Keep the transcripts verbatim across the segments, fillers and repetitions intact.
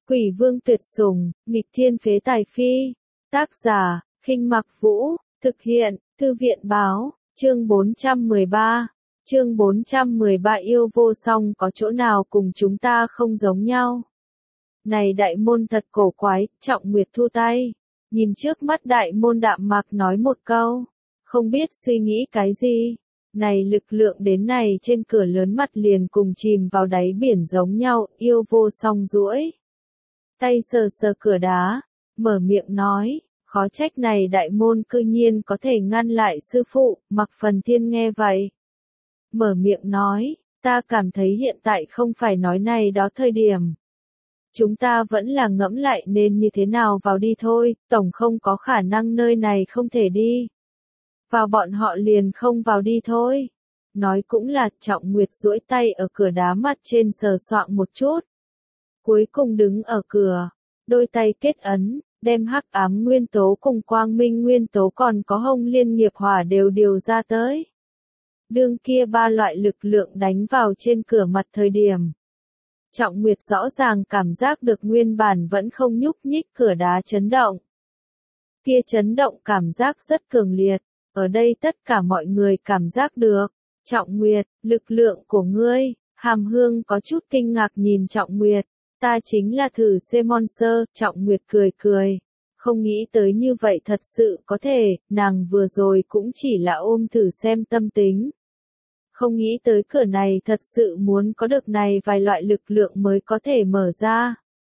Quỷ vương tuyệt sủng, nghịch thiên phế tài phi. Tác giả, Khinh Mặc Vũ, thực hiện, Thư viện báo, chương bốn trăm mười ba. Chương bốn trăm mười ba yêu vô song có chỗ nào cùng chúng ta không giống nhau. Này đại môn thật cổ quái, Trọng Nguyệt thu tay. Nhìn trước mắt đại môn đạm mạc nói một câu. Không biết suy nghĩ cái gì. Này lực lượng đến này trên cửa lớn mặt liền cùng chìm vào đáy biển giống nhau, yêu vô song duỗi tay sờ sờ cửa đá, mở miệng nói, khó trách này đại môn cư nhiên có thể ngăn lại sư phụ, Mặc Phần Thiên nghe vậy. Mở miệng nói, ta cảm thấy hiện tại không phải nói này đó thời điểm. Chúng ta vẫn là ngẫm lại nên như thế nào vào đi thôi, tổng không có khả năng nơi này không thể đi. Vào bọn họ liền không vào đi thôi. Nói cũng là, Trọng Nguyệt duỗi tay ở cửa đá mặt trên sờ soạng một chút. Cuối cùng đứng ở cửa, đôi tay kết ấn, đem hắc ám nguyên tố cùng quang minh nguyên tố còn có hồng liên nghiệp hỏa đều điều ra tới. Đương kia ba loại lực lượng đánh vào trên cửa mặt thời điểm. Trọng Nguyệt rõ ràng cảm giác được nguyên bản vẫn không nhúc nhích cửa đá chấn động. Kia chấn động cảm giác rất cường liệt, ở đây tất cả mọi người cảm giác được. Trọng Nguyệt, lực lượng của ngươi, Hàm Hương có chút kinh ngạc nhìn Trọng Nguyệt. Ta chính là thử xem monster, Trọng Nguyệt cười cười. Không nghĩ tới như vậy thật sự có thể, nàng vừa rồi cũng chỉ là ôm thử xem tâm tính. Không nghĩ tới cửa này thật sự muốn có được này vài loại lực lượng mới có thể mở ra.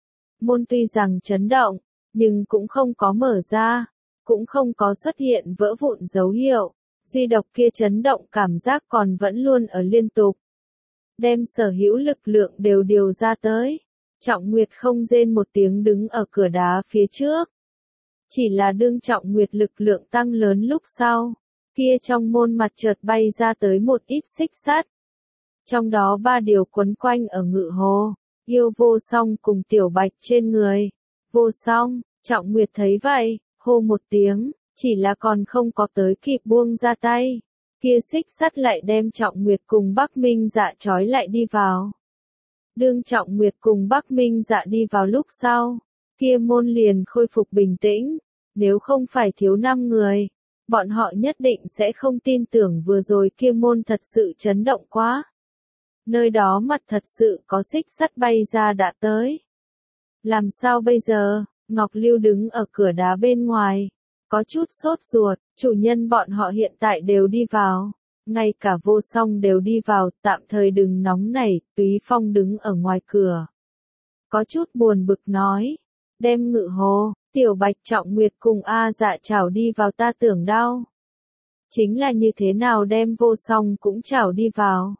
Môn tuy rằng chấn động, nhưng cũng không có mở ra, cũng không có xuất hiện vỡ vụn dấu hiệu. Duy độc kia chấn động cảm giác còn vẫn luôn ở liên tục. Đem sở hữu lực lượng đều điều ra tới. Trọng Nguyệt không rên một tiếng đứng ở cửa đá phía trước. Chỉ là đương Trọng Nguyệt lực lượng tăng lớn lúc sau. Kia trong môn mặt chợt bay ra tới một ít xích sắt. Trong đó ba điều quấn quanh ở ngự hồ. Yêu vô song cùng tiểu bạch trên người. Vô song, Trọng Nguyệt thấy vậy, hô một tiếng. Chỉ là còn không có tới kịp buông ra tay. Kia xích sắt lại đem Trọng Nguyệt cùng Bắc Minh Dạ trói lại đi vào. Đương Trọng Nguyệt cùng Bắc Minh Dạ đi vào lúc sau. Kia môn liền khôi phục bình tĩnh. Nếu không phải thiếu năm người. Bọn họ nhất định sẽ không tin tưởng vừa rồi kia môn thật sự chấn động quá. Nơi đó mặt thật sự có xích sắt bay ra đã tới. Làm sao bây giờ? Ngọc Lưu đứng ở cửa đá bên ngoài. Có chút sốt ruột, chủ nhân bọn họ hiện tại đều đi vào. Ngay cả Vô Song đều đi vào, tạm thời đừng nóng nảy, Túy Phong đứng ở ngoài cửa. Có chút buồn bực nói. Đem ngự hồ, tiểu bạch Trọng Nguyệt cùng A Dạ chảo đi vào ta tưởng đau. Chính là như thế nào đem Vô Song cũng chảo đi vào.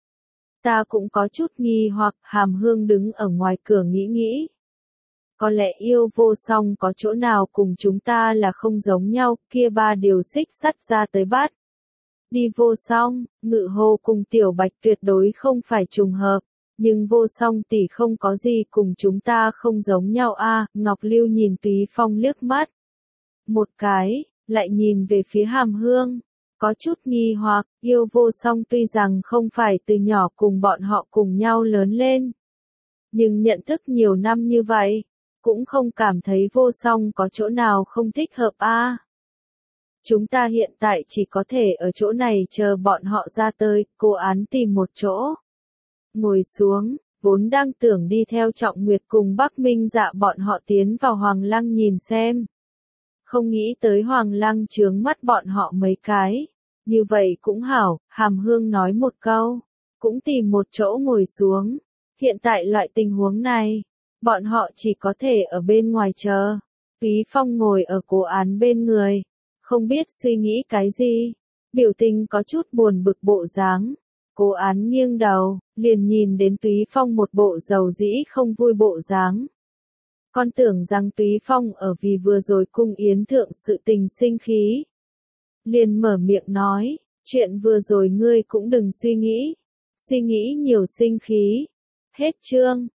Ta cũng có chút nghi hoặc Hàm Hương đứng ở ngoài cửa nghĩ nghĩ. Có lẽ yêu vô song có chỗ nào cùng chúng ta là không giống nhau, kia ba điều xích sắt ra tới bắt. Đi vô song, ngự hồ cùng tiểu bạch tuyệt đối không phải trùng hợp, nhưng vô song tỷ không có gì cùng chúng ta không giống nhau a. À, Ngọc Lưu nhìn Túy Phong liếc mắt. Một cái, lại nhìn về phía Hàm Hương, có chút nghi hoặc, yêu vô song tuy rằng không phải từ nhỏ cùng bọn họ cùng nhau lớn lên. Nhưng nhận thức nhiều năm như vậy. Cũng không cảm thấy vô song có chỗ nào không thích hợp a. À. Chúng ta hiện tại chỉ có thể ở chỗ này chờ bọn họ ra tới, cô án tìm một chỗ. Ngồi xuống, vốn đang tưởng đi theo Trọng Nguyệt cùng Bắc Minh Dạ bọn họ tiến vào Hoàng Lăng nhìn xem. Không nghĩ tới Hoàng Lăng chướng mắt bọn họ mấy cái. Như vậy cũng hảo, Hàm Hương nói một câu. Cũng tìm một chỗ ngồi xuống. Hiện tại loại tình huống này. Bọn họ chỉ có thể ở bên ngoài chờ. Túy Phong ngồi ở cố án bên người. Không biết suy nghĩ cái gì. Biểu tình có chút buồn bực bộ dáng. Cố án nghiêng đầu, liền nhìn đến Túy Phong một bộ dầu dĩ không vui bộ dáng. Con tưởng rằng Túy Phong ở vì vừa rồi cung yến thượng sự tình sinh khí. Liền mở miệng nói, chuyện vừa rồi ngươi cũng đừng suy nghĩ. Suy nghĩ nhiều sinh khí. Hết chương.